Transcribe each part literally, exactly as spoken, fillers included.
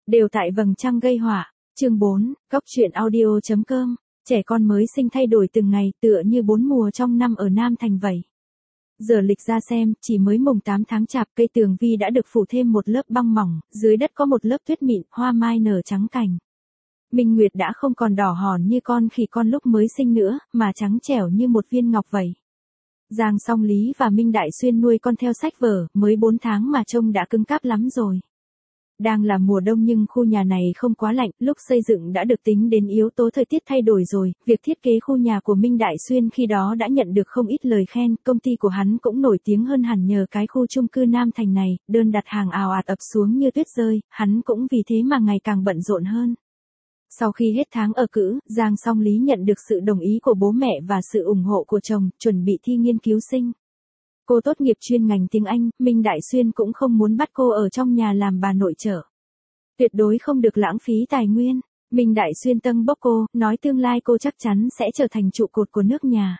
Đều tại vầng trăng gây họa. Chương bốn, Góc truyện audio chấm com. Trẻ con mới sinh thay đổi từng ngày, tựa như bốn mùa trong năm ở Nam Thành vậy. Giờ lịch ra xem, chỉ mới mùng tám tháng chạp, cây tường vi đã được phủ thêm một lớp băng mỏng, dưới đất có một lớp tuyết mịn, hoa mai nở trắng cành. Minh Nguyệt đã không còn đỏ hòn như con khỉ con lúc mới sinh nữa, mà trắng trẻo như một viên ngọc vậy. Giang Song Lý và Minh Đại Xuyên nuôi con theo sách vở, mới bốn tháng mà trông đã cứng cáp lắm rồi. Đang là mùa đông nhưng khu nhà này không quá lạnh, lúc xây dựng đã được tính đến yếu tố thời tiết thay đổi rồi, việc thiết kế khu nhà của Minh Đại Xuyên khi đó đã nhận được không ít lời khen, công ty của hắn cũng nổi tiếng hơn hẳn nhờ cái khu chung cư Nam Thành này, đơn đặt hàng ào ạt ập xuống như tuyết rơi, hắn cũng vì thế mà ngày càng bận rộn hơn. Sau khi hết tháng ở cữ, Giang Song Lý nhận được sự đồng ý của bố mẹ và sự ủng hộ của chồng, chuẩn bị thi nghiên cứu sinh. Cô tốt nghiệp chuyên ngành tiếng Anh, Minh Đại Xuyên cũng không muốn bắt cô ở trong nhà làm bà nội trợ. Tuyệt đối không được lãng phí tài nguyên. Minh Đại Xuyên tâng bốc cô, nói tương lai cô chắc chắn sẽ trở thành trụ cột của nước nhà.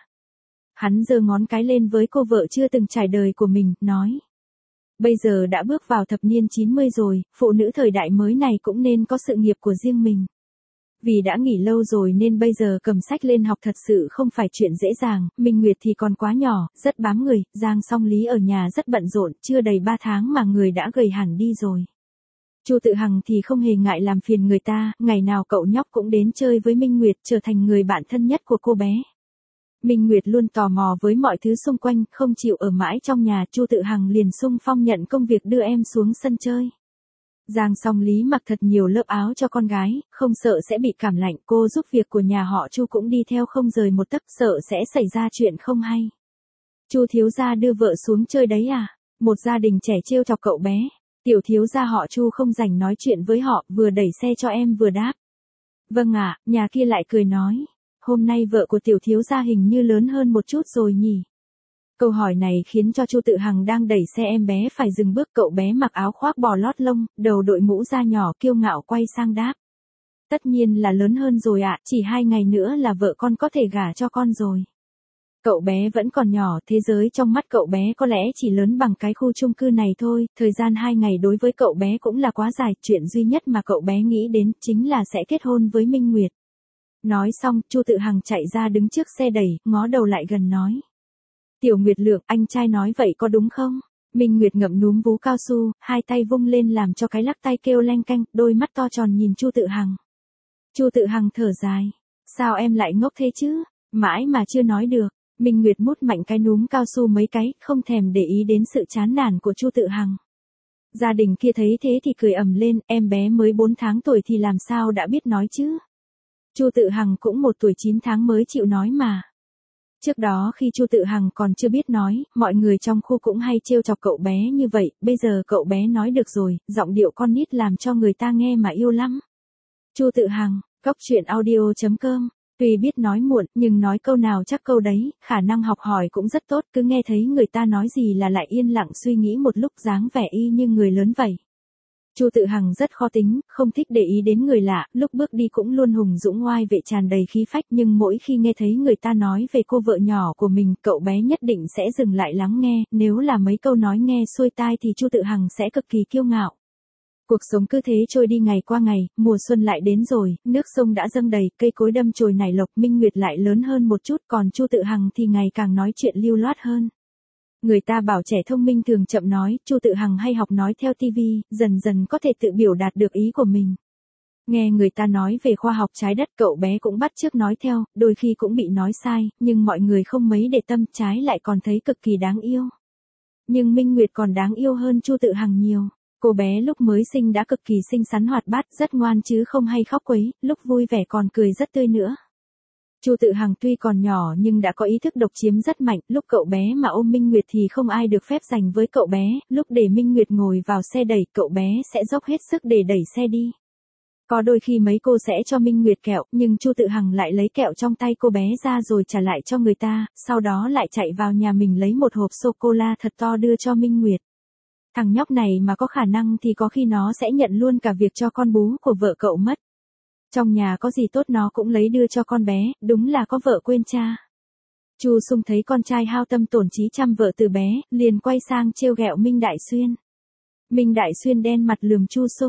Hắn giơ ngón cái lên với cô vợ chưa từng trải đời của mình, nói. Bây giờ đã bước vào thập niên chín mươi rồi, phụ nữ thời đại mới này cũng nên có sự nghiệp của riêng mình. Vì đã nghỉ lâu rồi nên bây giờ cầm sách lên học thật sự không phải chuyện dễ dàng, Minh Nguyệt thì còn quá nhỏ, rất bám người, Giang Song Lý ở nhà rất bận rộn, chưa đầy ba tháng mà người đã gầy hẳn đi rồi. Chu Tự Hằng thì không hề ngại làm phiền người ta, ngày nào cậu nhóc cũng đến chơi với Minh Nguyệt, trở thành người bạn thân nhất của cô bé. Minh Nguyệt luôn tò mò với mọi thứ xung quanh, không chịu ở mãi trong nhà, Chu Tự Hằng liền xung phong nhận công việc đưa em xuống sân chơi. Giang Song Lý mặc thật nhiều lớp áo cho con gái, không sợ sẽ bị cảm lạnh, cô giúp việc của nhà họ Chu cũng đi theo không rời một tấc, sợ sẽ xảy ra chuyện không hay. Chu thiếu gia đưa vợ xuống chơi đấy à? Một gia đình trẻ trêu chọc cậu bé. Tiểu thiếu gia họ Chu không rảnh nói chuyện với họ, vừa đẩy xe cho em vừa đáp. Vâng ạ, à, nhà kia lại cười nói. Hôm nay vợ của tiểu thiếu gia hình như lớn hơn một chút rồi nhỉ? Câu hỏi này khiến cho Chu Tự Hằng đang đẩy xe em bé phải dừng bước, cậu bé mặc áo khoác bò lót lông, đầu đội mũ da nhỏ kiêu ngạo quay sang đáp. Tất nhiên là lớn hơn rồi ạ, à, chỉ hai ngày nữa là vợ con có thể gả cho con rồi. Cậu bé vẫn còn nhỏ, thế giới trong mắt cậu bé có lẽ chỉ lớn bằng cái khu chung cư này thôi, thời gian hai ngày đối với cậu bé cũng là quá dài, chuyện duy nhất mà cậu bé nghĩ đến chính là sẽ kết hôn với Minh Nguyệt. Nói xong, Chu Tự Hằng chạy ra đứng trước xe đẩy, ngó đầu lại gần nói. Tiểu Nguyệt Lượng, anh trai nói vậy có đúng không? Minh Nguyệt ngậm núm vú cao su, hai tay vung lên làm cho cái lắc tay kêu leng keng, đôi mắt to tròn nhìn Chu Tự Hằng. Chu Tự Hằng thở dài. Sao em lại ngốc thế chứ? Mãi mà chưa nói được. Minh Nguyệt mút mạnh cái núm cao su mấy cái, không thèm để ý đến sự chán nản của Chu Tự Hằng. Gia đình kia thấy thế thì cười ầm lên, em bé mới bốn tháng tuổi thì làm sao đã biết nói chứ? Chu Tự Hằng cũng một tuổi chín tháng mới chịu nói mà. Trước đó khi Chu Tự Hằng còn chưa biết nói, mọi người trong khu cũng hay trêu chọc cậu bé như vậy, bây giờ cậu bé nói được rồi, giọng điệu con nít làm cho người ta nghe mà yêu lắm. Chu Tự Hằng, Góc truyện audio chấm com. Tuy biết nói muộn, nhưng nói câu nào chắc câu đấy, khả năng học hỏi cũng rất tốt, cứ nghe thấy người ta nói gì là lại yên lặng suy nghĩ một lúc, dáng vẻ y như người lớn vậy. Chu Tự Hằng rất khó tính, không thích để ý đến người lạ, lúc bước đi cũng luôn hùng dũng oai vệ tràn đầy khí phách, nhưng mỗi khi nghe thấy người ta nói về cô vợ nhỏ của mình, cậu bé nhất định sẽ dừng lại lắng nghe, nếu là mấy câu nói nghe xuôi tai thì Chu Tự Hằng sẽ cực kỳ kiêu ngạo. Cuộc sống cứ thế trôi đi ngày qua ngày, mùa xuân lại đến rồi, nước sông đã dâng đầy, cây cối đâm chồi nảy lộc, Minh Nguyệt lại lớn hơn một chút, còn Chu Tự Hằng thì ngày càng nói chuyện lưu loát hơn. Người ta bảo trẻ thông minh thường chậm nói, Chu Tự Hằng hay học nói theo tivi, dần dần có thể tự biểu đạt được ý của mình. Nghe người ta nói về khoa học trái đất, cậu bé cũng bắt chước nói theo, đôi khi cũng bị nói sai, nhưng mọi người không mấy để tâm, trái lại còn thấy cực kỳ đáng yêu. Nhưng Minh Nguyệt còn đáng yêu hơn Chu Tự Hằng nhiều. Cô bé lúc mới sinh đã cực kỳ xinh xắn hoạt bát, rất ngoan chứ không hay khóc quấy, lúc vui vẻ còn cười rất tươi nữa. Chu Tự Hằng tuy còn nhỏ nhưng đã có ý thức độc chiếm rất mạnh, lúc cậu bé mà ôm Minh Nguyệt thì không ai được phép giành với cậu bé, lúc để Minh Nguyệt ngồi vào xe đẩy, cậu bé sẽ dốc hết sức để đẩy xe đi. Có đôi khi mấy cô sẽ cho Minh Nguyệt kẹo, nhưng Chu Tự Hằng lại lấy kẹo trong tay cô bé ra rồi trả lại cho người ta, sau đó lại chạy vào nhà mình lấy một hộp sô-cô-la thật to đưa cho Minh Nguyệt. Thằng nhóc này mà có khả năng thì có khi nó sẽ nhận luôn cả việc cho con bú của vợ cậu mất. Trong nhà có gì tốt nó cũng lấy đưa cho con bé, đúng là có vợ quên cha. Chu Sung thấy con trai hao tâm tổn trí chăm vợ từ bé, liền quay sang trêu ghẹo Minh Đại Xuyên. Minh Đại Xuyên đen mặt lườm Chu Sung.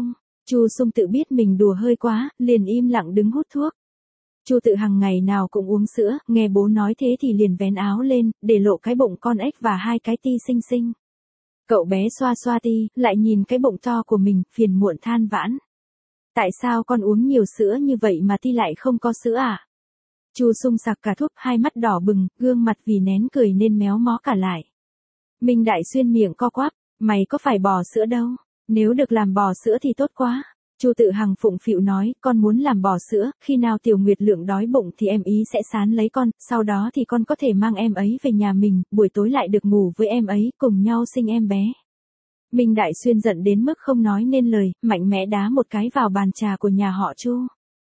Chu Sung tự biết mình đùa hơi quá, liền im lặng đứng hút thuốc. Chu Tự Hằng ngày nào cũng uống sữa, nghe bố nói thế thì liền vén áo lên, để lộ cái bụng con ếch và hai cái ti xinh xinh. Cậu bé xoa xoa ti, lại nhìn cái bụng to của mình, phiền muộn than vãn. Tại sao con uống nhiều sữa như vậy mà ti lại không có sữa à? Chu Sung sặc cả thuốc, hai mắt đỏ bừng, gương mặt vì nén cười nên méo mó cả lại. Minh Đại Xuyên miệng co quắp, mày có phải bò sữa đâu, nếu được làm bò sữa thì tốt quá. Chu Tự Hằng phụng phịu nói, con muốn làm bò sữa, khi nào Tiểu Nguyệt Lượng đói bụng thì em ý sẽ sán lấy con, sau đó thì con có thể mang em ấy về nhà mình, buổi tối lại được ngủ với em ấy, cùng nhau sinh em bé. Minh Đại Xuyên giận đến mức không nói nên lời, mạnh mẽ đá một cái vào bàn trà của nhà họ Chu.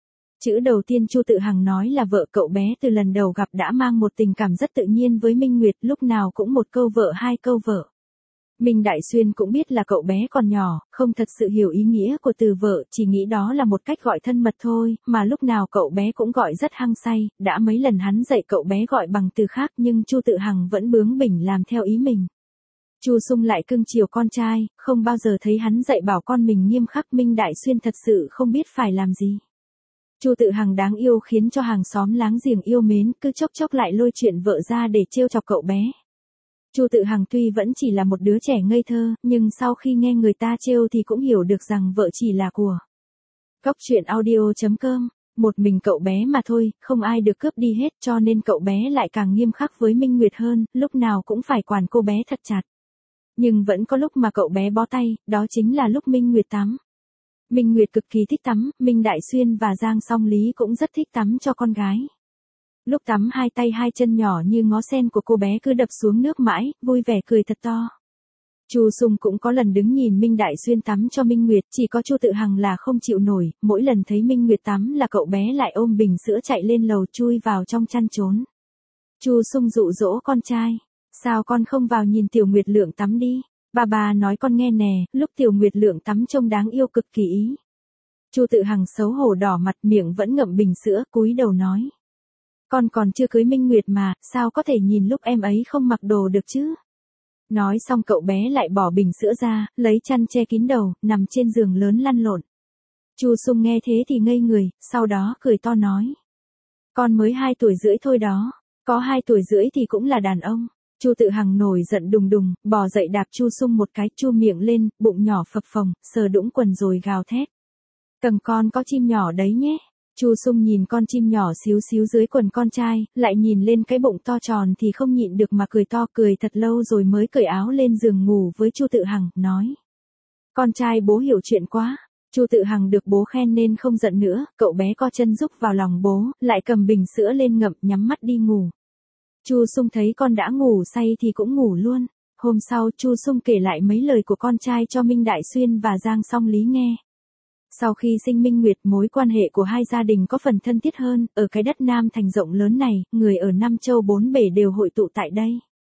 Chữ đầu tiên Chu Tự Hằng nói là vợ cậu bé từ lần đầu gặp đã mang một tình cảm rất tự nhiên với Minh Nguyệt, lúc nào cũng một câu vợ hai câu vợ. Minh Đại Xuyên cũng biết là cậu bé còn nhỏ, không thật sự hiểu ý nghĩa của từ vợ, chỉ nghĩ đó là một cách gọi thân mật thôi, mà lúc nào cậu bé cũng gọi rất hăng say, đã mấy lần hắn dạy cậu bé gọi bằng từ khác nhưng Chu Tự Hằng vẫn bướng bỉnh làm theo ý mình. Chu Sung lại cưng chiều con trai, không bao giờ thấy hắn dạy bảo con mình nghiêm khắc. Minh Đại Xuyên thật sự không biết phải làm gì. Chu Tự Hằng đáng yêu khiến cho hàng xóm láng giềng yêu mến, cứ chốc chốc lại lôi chuyện vợ ra để trêu chọc cậu bé. Chu Tự Hằng tuy vẫn chỉ là một đứa trẻ ngây thơ, nhưng sau khi nghe người ta trêu thì cũng hiểu được rằng vợ chỉ là của. Cóc truyện audio chấm com, một mình cậu bé mà thôi, không ai được cướp đi hết, cho nên cậu bé lại càng nghiêm khắc với Minh Nguyệt hơn, lúc nào cũng phải quản cô bé thật chặt. Nhưng vẫn có lúc mà cậu bé bó tay, đó chính là lúc Minh Nguyệt tắm. Minh Nguyệt cực kỳ thích tắm, Minh Đại Xuyên và Giang Song Lý cũng rất thích tắm cho con gái. Lúc tắm hai tay hai chân nhỏ như ngó sen của cô bé cứ đập xuống nước mãi, vui vẻ cười thật to. Chu Sung cũng có lần đứng nhìn Minh Đại Xuyên tắm cho Minh Nguyệt, chỉ có Chu Tự Hằng là không chịu nổi, mỗi lần thấy Minh Nguyệt tắm là cậu bé lại ôm bình sữa chạy lên lầu chui vào trong chăn trốn. Chu Sung dụ dỗ con trai, sao con không vào nhìn Tiểu Nguyệt Lượng tắm đi, bà bà nói con nghe nè, lúc Tiểu Nguyệt Lượng tắm trông đáng yêu cực kỳ ý. Chu Tự Hằng xấu hổ đỏ mặt, miệng vẫn ngậm bình sữa, cúi đầu nói. Con còn chưa cưới Minh Nguyệt mà, sao có thể nhìn lúc em ấy không mặc đồ được chứ? Nói xong cậu bé lại bỏ bình sữa ra, lấy chăn che kín đầu, nằm trên giường lớn lăn lộn. Chu Sung nghe thế thì ngây người, sau đó cười to nói. Con mới hai tuổi rưỡi thôi đó, có hai tuổi rưỡi thì cũng là đàn ông. Chu Tự Hằng nổi giận đùng đùng, bò dậy đạp Chu Sung một cái, chu miệng lên, bụng nhỏ phập phồng, sờ đũng quần rồi gào thét. Cầm con có chim nhỏ đấy nhé. Chu Sung nhìn con chim nhỏ xíu xíu dưới quần con trai, lại nhìn lên cái bụng to tròn thì không nhịn được mà cười to, cười thật lâu rồi mới cởi áo lên giường ngủ với Chu Tự Hằng, nói. Con trai bố hiểu chuyện quá. Chu Tự Hằng được bố khen nên không giận nữa, cậu bé co chân rúc vào lòng bố, lại cầm bình sữa lên ngậm, nhắm mắt đi ngủ. Chu Sung thấy con đã ngủ say thì cũng ngủ luôn. Hôm sau Chu Sung kể lại mấy lời của con trai cho Minh Đại Xuyên và Giang Song Lý nghe. Sau khi sinh Minh Nguyệt, mối quan hệ của hai gia đình có phần thân thiết hơn, ở cái đất Nam Thành rộng lớn này, người ở năm châu bốn bể đều hội tụ tại đây.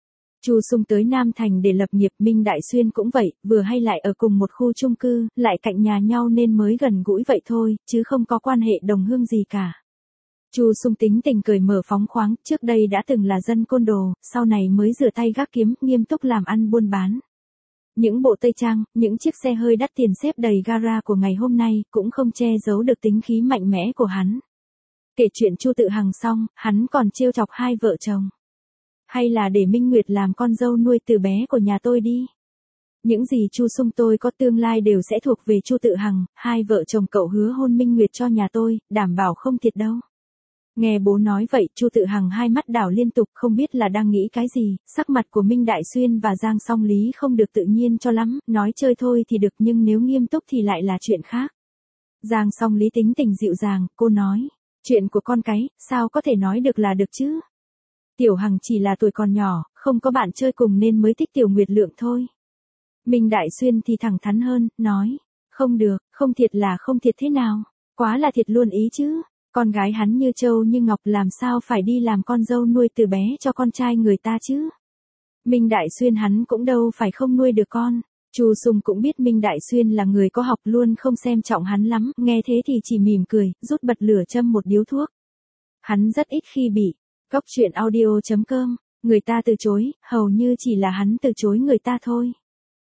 Chu Sung tới Nam Thành để lập nghiệp, Minh Đại Xuyên cũng vậy, vừa hay lại ở cùng một khu chung cư, lại cạnh nhà nhau nên mới gần gũi vậy thôi, chứ không có quan hệ đồng hương gì cả. Chu Sung tính tình cởi mở phóng khoáng, trước đây đã từng là dân côn đồ, sau này mới rửa tay gác kiếm, nghiêm túc làm ăn buôn bán. Những bộ tây trang, những chiếc xe hơi đắt tiền xếp đầy gara của ngày hôm nay, cũng không che giấu được tính khí mạnh mẽ của hắn. Kể chuyện Chu Tự Hằng xong, hắn còn trêu chọc hai vợ chồng. Hay là để Minh Nguyệt làm con dâu nuôi từ bé của nhà tôi đi. Những gì Chu Sung tôi có tương lai đều sẽ thuộc về Chu Tự Hằng, hai vợ chồng cậu hứa hôn Minh Nguyệt cho nhà tôi, đảm bảo không thiệt đâu. Nghe bố nói vậy, Chu Tự Hằng hai mắt đảo liên tục, không biết là đang nghĩ cái gì, sắc mặt của Minh Đại Xuyên và Giang Song Lý không được tự nhiên cho lắm, nói chơi thôi thì được nhưng nếu nghiêm túc thì lại là chuyện khác. Giang Song Lý tính tình dịu dàng, cô nói, chuyện của con cái, sao có thể nói được là được chứ? Tiểu Hằng chỉ là tuổi còn nhỏ, không có bạn chơi cùng nên mới thích Tiểu Nguyệt Lượng thôi. Minh Đại Xuyên thì thẳng thắn hơn, nói, không được, không thiệt là không thiệt thế nào, quá là thiệt luôn ý chứ. Con gái hắn như châu như ngọc làm sao phải đi làm con dâu nuôi từ bé cho con trai người ta chứ. Minh Đại Xuyên hắn cũng đâu phải không nuôi được con. Chu Sung cũng biết Minh Đại Xuyên là người có học luôn không xem trọng hắn lắm, nghe thế thì chỉ mỉm cười, rút bật lửa châm một điếu thuốc. Hắn rất ít khi bị. Cóc truyện audio chấm com, người ta từ chối, hầu như chỉ là hắn từ chối người ta thôi.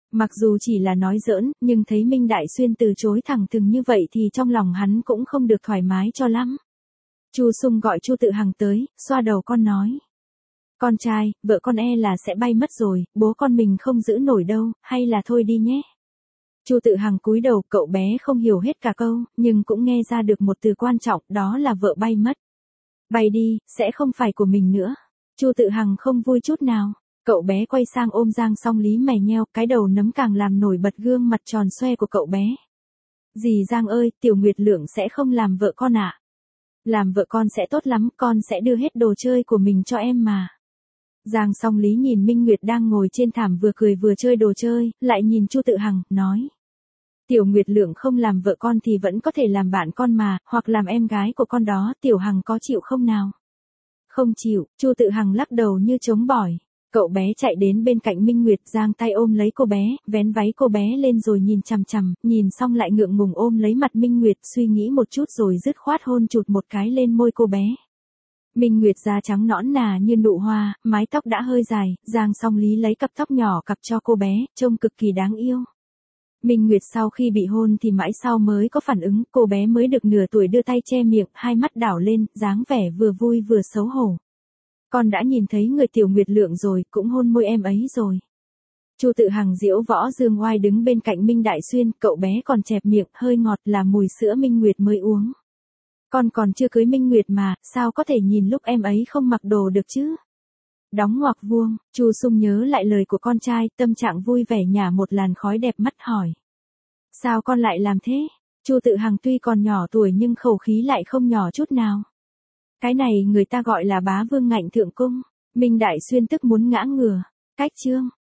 Mặc dù chỉ là nói giỡn, nhưng thấy Minh Đại Xuyên từ chối thẳng thừng như vậy thì trong lòng hắn cũng không được thoải mái cho lắm. Chu Sung gọi Chu Tự Hằng tới, xoa đầu con nói. Con trai, vợ con e là sẽ bay mất rồi, bố con mình không giữ nổi đâu, hay là thôi đi nhé. Chu Tự Hằng cúi đầu, cậu bé không hiểu hết cả câu, nhưng cũng nghe ra được một từ quan trọng, đó là vợ bay mất. Bay đi, sẽ không phải của mình nữa. Chu Tự Hằng không vui chút nào. Cậu bé quay sang ôm Giang Song Lý mè nheo, cái đầu nấm càng làm nổi bật gương mặt tròn xoe của cậu bé. Dì Giang ơi, Tiểu Nguyệt Lượng sẽ không làm vợ con ạ. À? Làm vợ con sẽ tốt lắm, con sẽ đưa hết đồ chơi của mình cho em mà. Giang Song Lý nhìn Minh Nguyệt đang ngồi trên thảm vừa cười vừa chơi đồ chơi, lại nhìn Chu Tự Hằng, nói. Tiểu Nguyệt Lượng không làm vợ con thì vẫn có thể làm bạn con mà, hoặc làm em gái của con đó, Tiểu Hằng có chịu không nào? Không chịu, Chu Tự Hằng lắc đầu như chống bỏi. Cậu bé chạy đến bên cạnh Minh Nguyệt, giang tay ôm lấy cô bé, vén váy cô bé lên rồi nhìn chằm chằm, nhìn xong lại ngượng ngùng ôm lấy mặt Minh Nguyệt, suy nghĩ một chút rồi dứt khoát hôn chụt một cái lên môi cô bé. Minh Nguyệt da trắng nõn nà như nụ hoa, mái tóc đã hơi dài, Giang Song Lý lấy cặp tóc nhỏ cặp cho cô bé, trông cực kỳ đáng yêu. Minh Nguyệt sau khi bị hôn thì mãi sau mới có phản ứng, cô bé mới được nửa tuổi đưa tay che miệng, hai mắt đảo lên, dáng vẻ vừa vui vừa xấu hổ. Con đã nhìn thấy người Tiểu Nguyệt Lượng rồi, cũng hôn môi em ấy rồi. Chu Tự Hằng diễu võ dương oai đứng bên cạnh Minh Đại Xuyên, cậu bé còn chẹp miệng, hơi ngọt là mùi sữa Minh Nguyệt mới uống. Con còn chưa cưới Minh Nguyệt mà, sao có thể nhìn lúc em ấy không mặc đồ được chứ? Đóng ngoặc vuông, Chu Sung nhớ lại lời của con trai, tâm trạng vui vẻ nhả một làn khói đẹp mắt hỏi. Sao con lại làm thế? Chu Tự Hằng tuy còn nhỏ tuổi nhưng khẩu khí lại không nhỏ chút nào. Cái này người ta gọi là bá vương ngạnh thượng cung. Minh Đại Xuyên tức muốn ngã ngửa. Cách chương.